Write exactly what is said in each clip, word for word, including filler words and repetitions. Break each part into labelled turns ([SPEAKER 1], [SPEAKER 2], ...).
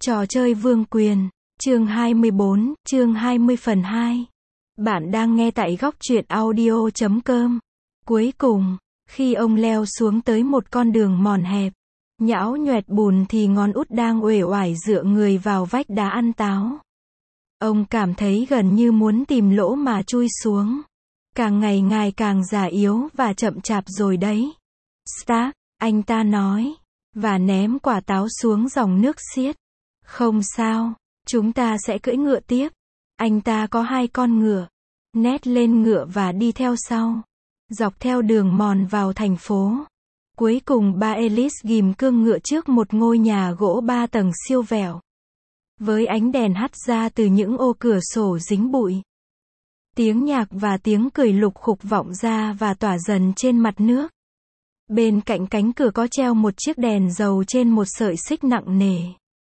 [SPEAKER 1] Trò chơi vương quyền, chương hai mươi bốn, chương hai mươi phần hai. Bạn đang nghe tại góc truyện audio chấm com. Cuối cùng, khi ông leo xuống tới một con đường mòn hẹp, nhão nhoẹt bùn thì ngón út đang uể oải dựa người vào vách đá ăn táo. Ông cảm thấy gần như muốn tìm lỗ mà chui xuống. Càng ngày ngài càng già yếu và chậm chạp rồi đấy. Stark, anh ta nói, và ném quả táo xuống dòng nước xiết. Không sao, chúng ta sẽ cưỡi ngựa tiếp. Anh ta có hai con ngựa. Ned lên ngựa và đi theo sau. Dọc theo đường mòn vào thành phố. Cuối cùng ba Ellis ghim cương ngựa trước một ngôi nhà gỗ ba tầng siêu vẹo. Với ánh đèn hắt ra từ những ô cửa sổ dính bụi. Tiếng nhạc và tiếng cười lục khục vọng ra và tỏa dần trên mặt nước. Bên cạnh cánh cửa có treo một chiếc đèn dầu trên một sợi xích nặng nề.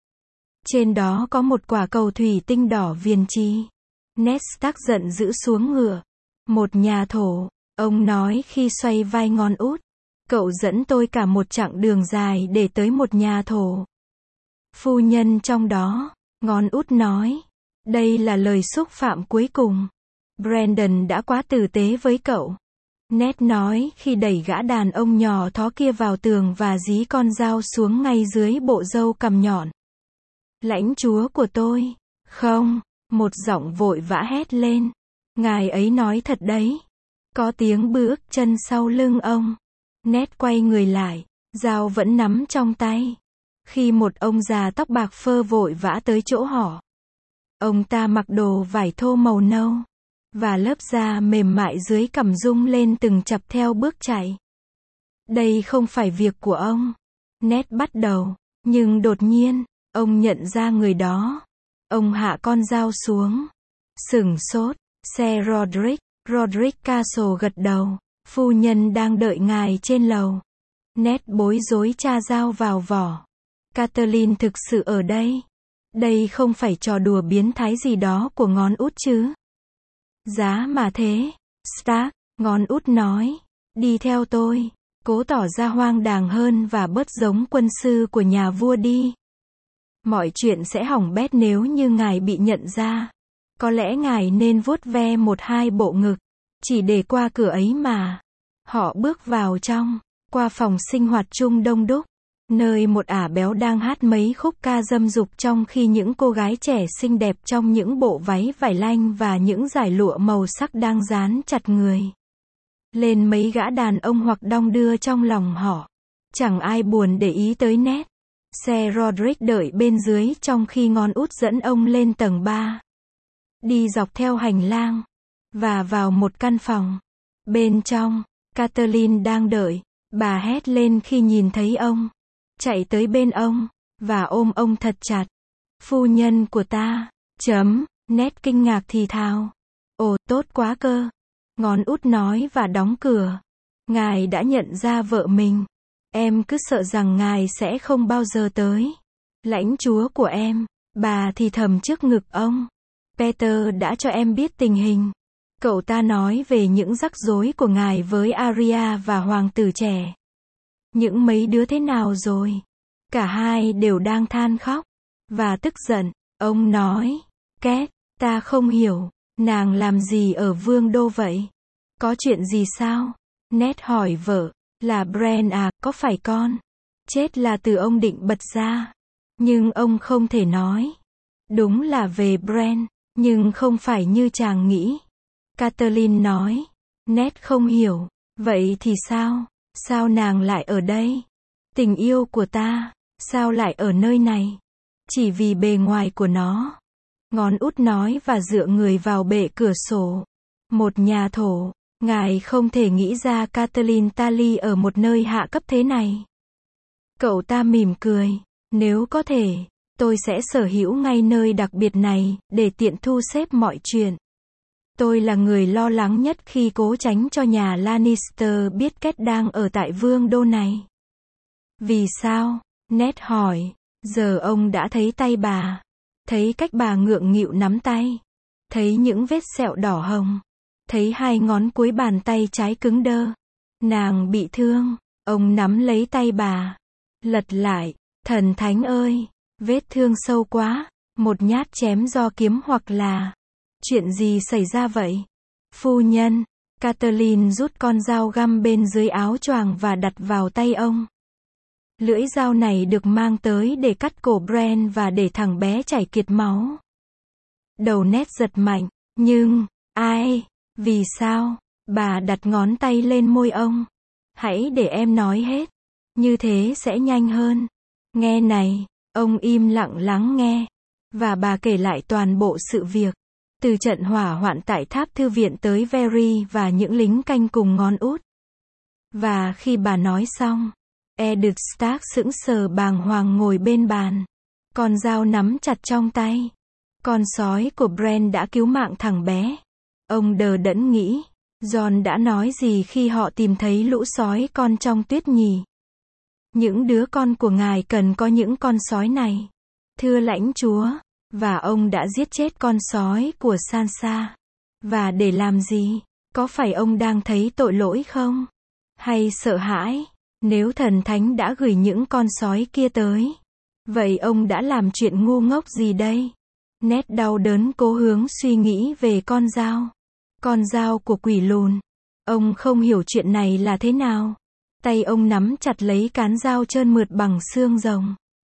[SPEAKER 1] Trên đó có một quả cầu thủy tinh đỏ viền chi. Ned Stark giận dữ xuống ngựa. Một nhà thổ, ông nói khi xoay vai ngón út. Cậu dẫn tôi cả một chặng đường dài để tới một nhà thổ. Phu nhân trong đó, ngón út nói. Đây là lời xúc phạm cuối cùng. Brandon đã quá tử tế với cậu. Ned nói khi đẩy gã đàn ông nhỏ thó kia vào tường và dí con dao xuống ngay dưới bộ râu cằm nhọn. Lãnh chúa của tôi. Không, một giọng vội vã hét lên. Ngài ấy nói thật đấy. Có tiếng bước chân sau lưng ông. Ned quay người lại, dao vẫn nắm trong tay. Khi một ông già tóc bạc phơ vội vã tới chỗ họ. Ông ta mặc đồ vải thô màu nâu. Và lớp da mềm mại dưới cằm rung lên từng chập theo bước chạy. Đây không phải việc của ông. Ned bắt đầu, nhưng đột nhiên, ông nhận ra người đó. Ông hạ con dao xuống. Sửng sốt, xe Roderick, Roderick Castle gật đầu. Phu nhân đang đợi ngài trên lầu. Ned bối rối tra dao vào vỏ. Catelyn thực sự ở đây. Đây không phải trò đùa biến thái gì đó của ngón út chứ. Giá mà thế. Stark, ngón út nói. Đi theo tôi. Cố tỏ ra hoang đàng hơn và bớt giống quân sư của nhà vua đi. Mọi chuyện sẽ hỏng bét nếu như ngài bị nhận ra. Có lẽ ngài nên vuốt ve một hai bộ ngực. Chỉ để qua cửa ấy mà. Họ bước vào trong. Qua phòng sinh hoạt chung đông đúc. Nơi một ả béo đang hát mấy khúc ca dâm dục trong khi những cô gái trẻ xinh đẹp trong những bộ váy vải lanh và những dải lụa màu sắc đang dán chặt người lên mấy gã đàn ông hoặc đong đưa trong lòng họ. Chẳng ai buồn để ý tới Ned. Xe Roderick đợi bên dưới trong khi ngón út dẫn ông lên tầng ba. Đi dọc theo hành lang. Và vào một căn phòng. Bên trong, Catelyn đang đợi. Bà hét lên khi nhìn thấy ông. Chạy tới bên ông. Và ôm ông thật chặt. Phu nhân của ta. Chấm. Ned kinh ngạc thì thào. Ồ, tốt quá cơ. Ngón út nói và đóng cửa. Ngài đã nhận ra vợ mình. Em cứ sợ rằng ngài sẽ không bao giờ tới. Lãnh chúa của em. Bà thì thầm trước ngực ông. Peter đã cho em biết tình hình. Cậu ta nói về những rắc rối của ngài với Arya và hoàng tử trẻ. Những mấy đứa thế nào rồi? Cả hai đều đang than khóc. Và tức giận. Ông nói. Két, ta không hiểu. Nàng làm gì ở vương đô vậy? Có chuyện gì sao? Ned hỏi vợ. Là Bran à, có phải con? Chết là từ ông định bật ra. Nhưng ông không thể nói. Đúng là về Bran, nhưng không phải như chàng nghĩ. Catelyn nói. Ned không hiểu. Vậy thì sao? Sao nàng lại ở đây? Tình yêu của ta, sao lại ở nơi này? Chỉ vì bề ngoài của nó. Ngón út nói và dựa người vào bệ cửa sổ. Một nhà thổ. Ngài không thể nghĩ ra Catelyn Tully ở một nơi hạ cấp thế này. Cậu ta mỉm cười. Nếu có thể, tôi sẽ sở hữu ngay nơi đặc biệt này, để tiện thu xếp mọi chuyện. Tôi là người lo lắng nhất khi cố tránh cho nhà Lannister biết Két đang ở tại vương đô này. Vì sao? Ned hỏi. Giờ ông đã thấy tay bà. Thấy cách bà ngượng nghịu nắm tay. Thấy những vết sẹo đỏ hồng. Thấy hai ngón cuối bàn tay trái cứng đơ. Nàng bị thương. Ông nắm lấy tay bà. Lật lại. Thần thánh ơi! Vết thương sâu quá, một nhát chém do kiếm hoặc là... Chuyện gì xảy ra vậy? Phu nhân, Kathleen rút con dao găm bên dưới áo choàng và đặt vào tay ông. Lưỡi dao này được mang tới để cắt cổ Brent và để thằng bé chảy kiệt máu. Đầu Ned giật mạnh, nhưng, ai, vì sao? Bà đặt ngón tay lên môi ông. Hãy để em nói hết. Như thế sẽ nhanh hơn. Nghe này, ông im lặng lắng nghe. Và bà kể lại toàn bộ sự việc. Từ trận hỏa hoạn tại tháp thư viện tới Very và những lính canh cùng ngón út. Và khi bà nói xong, Eddard Stark sững sờ bàng hoàng ngồi bên bàn. Con dao nắm chặt trong tay. Con sói của Brent đã cứu mạng thằng bé. Ông đờ đẫn nghĩ, Jon đã nói gì khi họ tìm thấy lũ sói con trong tuyết nhỉ? Những đứa con của ngài cần có những con sói này. Thưa lãnh chúa, và ông đã giết chết con sói của Sansa. Và để làm gì? Có phải ông đang thấy tội lỗi không? Hay sợ hãi? Nếu thần thánh đã gửi những con sói kia tới, vậy ông đã làm chuyện ngu ngốc gì đây? Ned đau đớn cố hướng suy nghĩ về con dao. Con dao của quỷ lùn. Ông không hiểu chuyện này là thế nào. Tay ông nắm chặt lấy cán dao trơn mượt bằng xương rồng.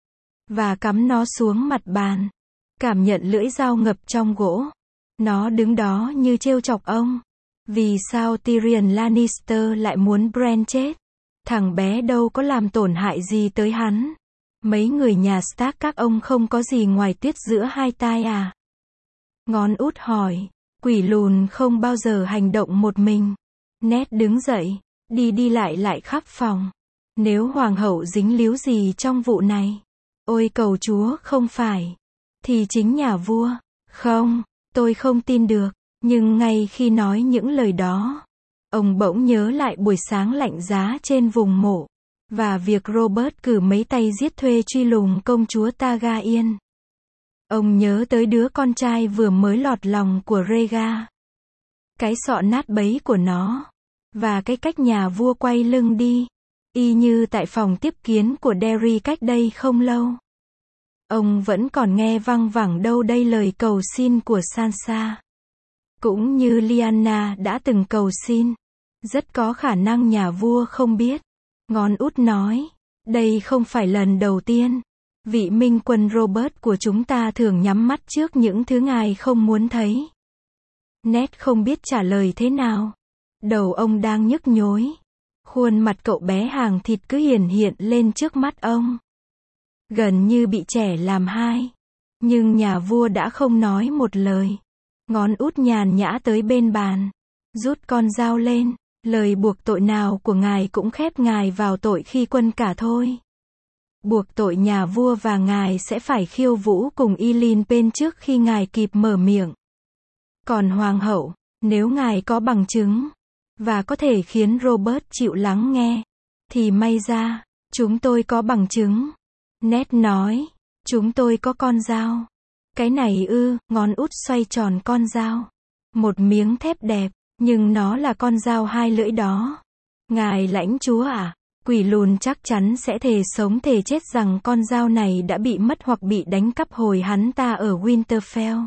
[SPEAKER 1] Và cắm nó xuống mặt bàn. Cảm nhận lưỡi dao ngập trong gỗ. Nó đứng đó như trêu chọc ông. Vì sao Tyrion Lannister lại muốn Brent chết? Thằng bé đâu có làm tổn hại gì tới hắn. Mấy người nhà Stark các ông không có gì ngoài tuyết giữa hai tai à? Ngón út hỏi. Quỷ lùn không bao giờ hành động một mình. Ned đứng dậy, đi đi lại lại khắp phòng. Nếu hoàng hậu dính líu gì trong vụ này, ôi cầu chúa không phải, thì chính nhà vua. Không, tôi không tin được. Nhưng ngay khi nói những lời đó, ông bỗng nhớ lại buổi sáng lạnh giá trên vùng mộ. Và việc Robert cử mấy tay giết thuê truy lùng công chúa Targaryen. Ông nhớ tới đứa con trai vừa mới lọt lòng của Rhaegar. Cái sọ nát bấy của nó. Và cái cách nhà vua quay lưng đi. Y như tại phòng tiếp kiến của Derry cách đây không lâu. Ông vẫn còn nghe văng vẳng đâu đây lời cầu xin của Sansa. Cũng như Lyanna đã từng cầu xin. Rất có khả năng nhà vua không biết. Ngón út nói. Đây không phải lần đầu tiên. Vị minh quân Robert của chúng ta thường nhắm mắt trước những thứ ngài không muốn thấy. Ned không biết trả lời thế nào. Đầu ông đang nhức nhối. Khuôn mặt cậu bé hàng thịt cứ hiển hiện lên trước mắt ông. Gần như bị trẻ làm hai. Nhưng nhà vua đã không nói một lời. Ngón út nhàn nhã tới bên bàn. Rút con dao lên. Lời buộc tội nào của ngài cũng khép ngài vào tội khi quân cả thôi. Buộc tội nhà vua và ngài sẽ phải khiêu vũ cùng Eileen Payne trước khi ngài kịp mở miệng. Còn hoàng hậu, nếu ngài có bằng chứng, và có thể khiến Robert chịu lắng nghe, thì may ra, chúng tôi có bằng chứng. Ned nói, chúng tôi có con dao. Cái này ư, ngón út xoay tròn con dao. Một miếng thép đẹp, nhưng nó là con dao hai lưỡi đó. Ngài lãnh chúa à? Quỷ lùn chắc chắn sẽ thề sống thề chết rằng con dao này đã bị mất hoặc bị đánh cắp hồi hắn ta ở Winterfell.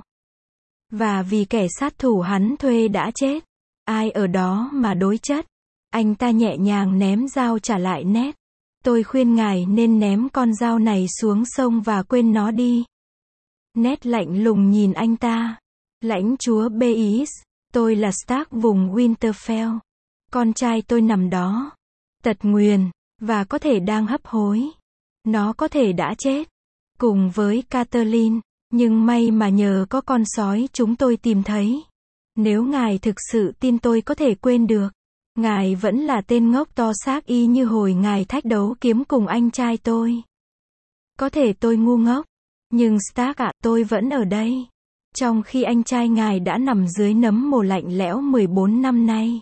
[SPEAKER 1] Và vì kẻ sát thủ hắn thuê đã chết. Ai ở đó mà đối chất? Anh ta nhẹ nhàng ném dao trả lại Ned. Tôi khuyên ngài nên ném con dao này xuống sông và quên nó đi. Ned lạnh lùng nhìn anh ta. Lãnh chúa Baelish, tôi là Stark vùng Winterfell. Con trai tôi nằm đó. Tật nguyền, và có thể đang hấp hối. Nó có thể đã chết. Cùng với Catelyn, nhưng may mà nhờ có con sói chúng tôi tìm thấy. Nếu ngài thực sự tin tôi có thể quên được, ngài vẫn là tên ngốc to xác y như hồi ngài thách đấu kiếm cùng anh trai tôi. Có thể tôi ngu ngốc, nhưng Stark ạ, tôi vẫn ở đây. Trong khi anh trai ngài đã nằm dưới nấm mồ lạnh lẽo mười bốn năm nay.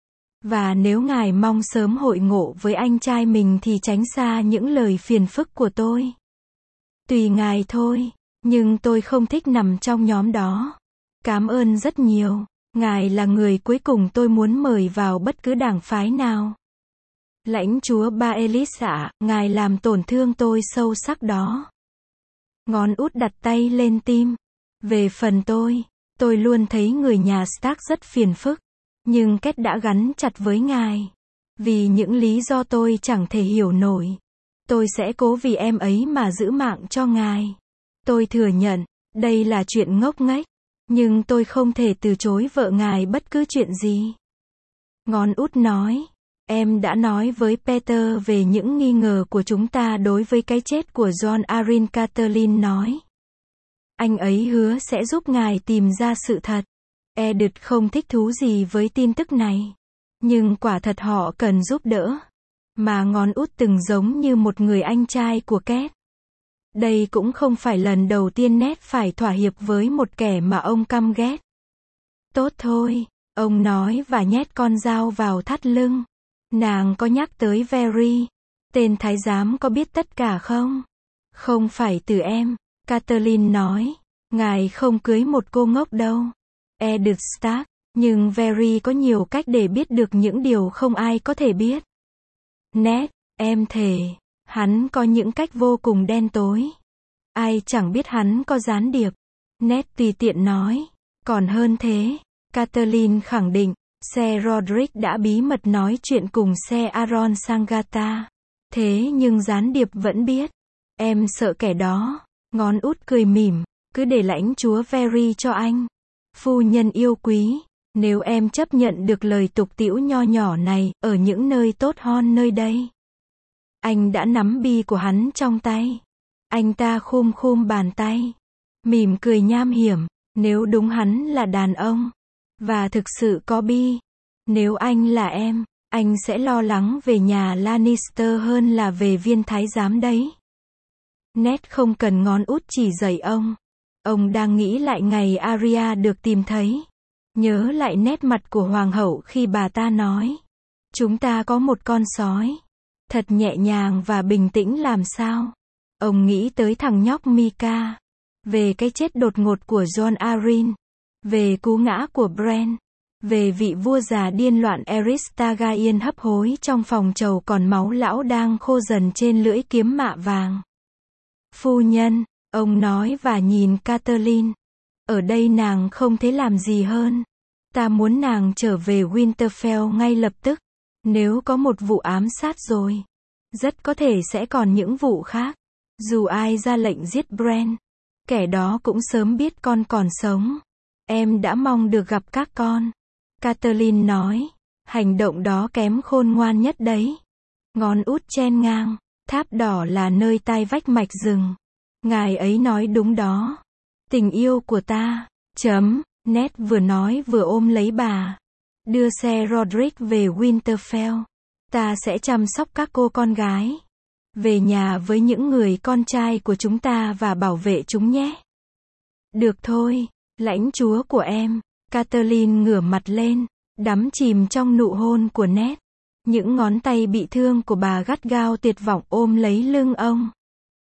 [SPEAKER 1] Và nếu ngài mong sớm hội ngộ với anh trai mình thì tránh xa những lời phiền phức của tôi. Tùy ngài thôi, nhưng tôi không thích nằm trong nhóm đó. Cảm ơn rất nhiều. Ngài là người cuối cùng tôi muốn mời vào bất cứ đảng phái nào. Lãnh chúa Baelish ạ, ngài làm tổn thương tôi sâu sắc đó. Ngón út đặt tay lên tim. Về phần tôi, tôi luôn thấy người nhà Stark rất phiền phức. Nhưng Kết đã gắn chặt với ngài. Vì những lý do tôi chẳng thể hiểu nổi. Tôi sẽ cố vì em ấy mà giữ mạng cho ngài. Tôi thừa nhận, đây là chuyện ngốc nghếch. Nhưng tôi không thể từ chối vợ ngài bất cứ chuyện gì. Ngón út nói. Em đã nói với Peter về những nghi ngờ của chúng ta đối với cái chết của John Arryn, Catelyn nói. Anh ấy hứa sẽ giúp ngài tìm ra sự thật. Edith không thích thú gì với tin tức này. Nhưng quả thật họ cần giúp đỡ. Mà ngón út từng giống như một người anh trai của Kết. Đây cũng không phải lần đầu tiên Ned phải thỏa hiệp với một kẻ mà ông căm ghét. Tốt thôi, ông nói và nhét con dao vào thắt lưng. Nàng có nhắc tới Very. Tên thái giám có biết tất cả không? Không phải từ em, Catelyn nói. Ngài không cưới một cô ngốc đâu. Edith Stark. Nhưng Very có nhiều cách để biết được những điều không ai có thể biết. Ned, em thề. Hắn có những cách vô cùng đen tối. Ai chẳng biết hắn có gián điệp. Ned tùy tiện nói. Còn hơn thế, Catelyn khẳng định, Ser Roderick đã bí mật nói chuyện cùng Ser Aaron Sangata. Thế nhưng gián điệp vẫn biết. Em sợ kẻ đó. Ngón út cười mỉm. Cứ để lãnh chúa Very cho anh. Phu nhân yêu quý. Nếu em chấp nhận được lời tục tĩu nho nhỏ này, ở những nơi tốt hơn nơi đây. Anh đã nắm bi của hắn trong tay. Anh ta khum khum bàn tay. Mỉm cười nham hiểm. Nếu đúng hắn là đàn ông. Và thực sự có bi. Nếu anh là em, anh sẽ lo lắng về nhà Lannister hơn là về viên thái giám đấy. Ned không cần ngón út chỉ dạy ông. Ông đang nghĩ lại ngày Arya được tìm thấy. Nhớ lại nét mặt của hoàng hậu khi bà ta nói. Chúng ta có một con sói. Thật nhẹ nhàng và bình tĩnh làm sao. Ông nghĩ tới thằng nhóc Mika. Về cái chết đột ngột của John Arryn. Về cú ngã của Bran. Về vị vua già điên loạn Aerys Targaryen hấp hối trong phòng trầu còn máu lão đang khô dần trên lưỡi kiếm mạ vàng. Phu nhân, ông nói và nhìn Catelyn. Ở đây nàng không thể làm gì hơn. Ta muốn nàng trở về Winterfell ngay lập tức. Nếu có một vụ ám sát rồi, rất có thể sẽ còn những vụ khác. Dù ai ra lệnh giết Bran, kẻ đó cũng sớm biết con còn sống. Em đã mong được gặp các con. Catelyn nói. Hành động đó kém khôn ngoan nhất đấy. Ngón út chen ngang. Tháp đỏ là nơi tai vách mạch rừng. Ngài ấy nói đúng đó. Tình yêu của ta. Chấm. Ned vừa nói vừa ôm lấy bà. Đưa xe Roderick về Winterfell. Ta sẽ chăm sóc các cô con gái. Về nhà với những người con trai của chúng ta và bảo vệ chúng nhé. Được thôi, lãnh chúa của em. Catelyn ngửa mặt lên, đắm chìm trong nụ hôn của Ned. Những ngón tay bị thương của bà gắt gao tuyệt vọng ôm lấy lưng ông.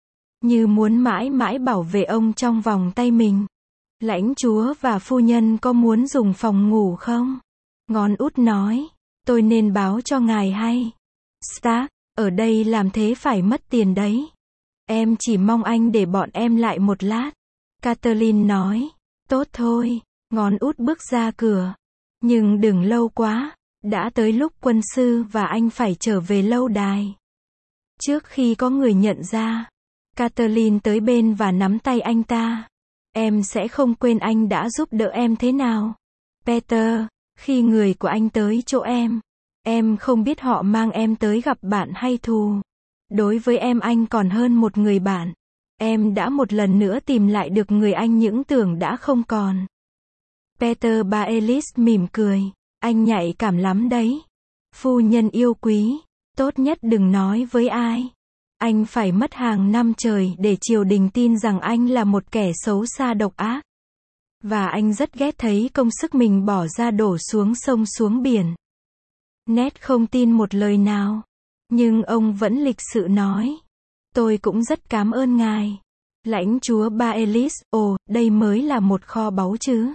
[SPEAKER 1] Như muốn mãi mãi bảo vệ ông trong vòng tay mình. Lãnh chúa và phu nhân có muốn dùng phòng ngủ không? Ngón út nói. Tôi nên báo cho ngài hay. Stark, ở đây làm thế phải mất tiền đấy. Em chỉ mong anh để bọn em lại một lát. Catelyn nói. Tốt thôi. Ngón út bước ra cửa. Nhưng đừng lâu quá. Đã tới lúc quân sư và anh phải trở về lâu đài. Trước khi có người nhận ra, Catelyn tới bên và nắm tay anh ta. Em sẽ không quên anh đã giúp đỡ em thế nào. Peter, khi người của anh tới chỗ em, em không biết họ mang em tới gặp bạn hay thù. Đối với em anh còn hơn một người bạn. Em đã một lần nữa tìm lại được người anh những tưởng đã không còn. Peter Baelish mỉm cười. Anh nhạy cảm lắm đấy. Phu nhân yêu quý, tốt nhất đừng nói với ai. Anh phải mất hàng năm trời để triều đình tin rằng anh là một kẻ xấu xa độc ác. Và anh rất ghét thấy công sức mình bỏ ra đổ xuống sông xuống biển. Ned không tin một lời nào. Nhưng ông vẫn lịch sự nói. Tôi cũng rất cảm ơn ngài. Lãnh chúa Baelish, ồ, đây mới là một kho báu chứ.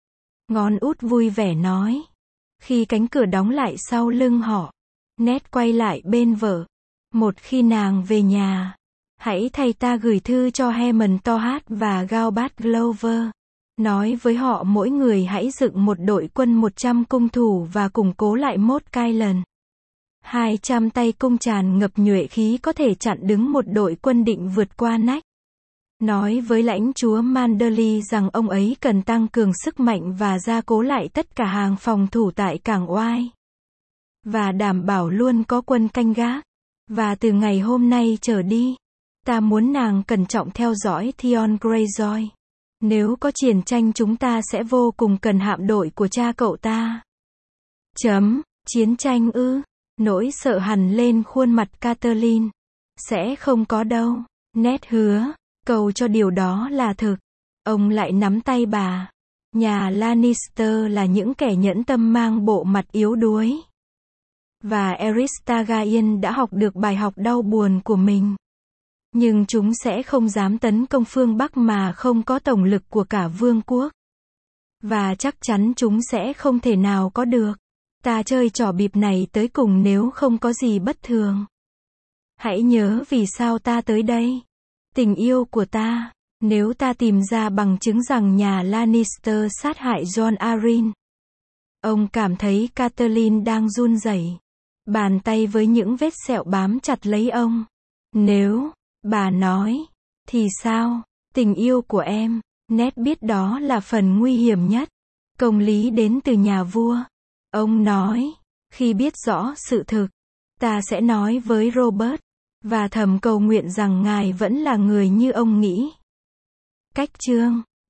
[SPEAKER 1] Ngón út vui vẻ nói. Khi cánh cửa đóng lại sau lưng họ, Ned quay lại bên vợ. Một khi nàng về nhà, Hãy thay ta gửi thư cho Hammond Tohat và Gilbert Glover. Nói với họ mỗi người hãy dựng một đội quân một trăm cung thủ và củng cố lại Mốt Kailan. hai trăm tay cung tràn ngập nhuệ khí có thể chặn đứng một đội quân định vượt qua nách. Nói với lãnh chúa Manderley rằng ông ấy cần tăng cường sức mạnh và gia cố lại tất cả hàng phòng thủ tại cảng Oai. Và đảm bảo luôn có quân canh gác. Và từ ngày hôm nay trở đi, ta muốn nàng cẩn trọng theo dõi Theon Greyjoy. Nếu có chiến tranh chúng ta sẽ vô cùng cần hạm đội của cha cậu ta. Chấm, chiến tranh ư? Nỗi sợ hằn lên khuôn mặt Catelyn. Sẽ không có đâu. Ned hứa, cầu cho điều đó là thực. Ông lại nắm tay bà. Nhà Lannister là những kẻ nhẫn tâm mang bộ mặt yếu đuối. Và Aerys Targaryen đã học được bài học đau buồn của mình. Nhưng chúng sẽ không dám tấn công phương Bắc mà không có tổng lực của cả vương quốc. Và chắc chắn chúng sẽ không thể nào có được. Ta chơi trò bịp này tới cùng nếu không có gì bất thường. Hãy nhớ vì sao ta tới đây. Tình yêu của ta. Nếu ta tìm ra bằng chứng rằng nhà Lannister sát hại Jon Arryn. Ông cảm thấy Catelyn đang run rẩy. Bàn tay với những vết sẹo bám chặt lấy ông. Nếu, bà nói, thì sao? Tình yêu của em. Ned biết đó là phần nguy hiểm nhất. Công lý đến từ nhà vua. Ông nói, khi biết rõ sự thực, ta sẽ nói với Robert, và thầm cầu nguyện rằng ngài vẫn là người như ông nghĩ. Cách chương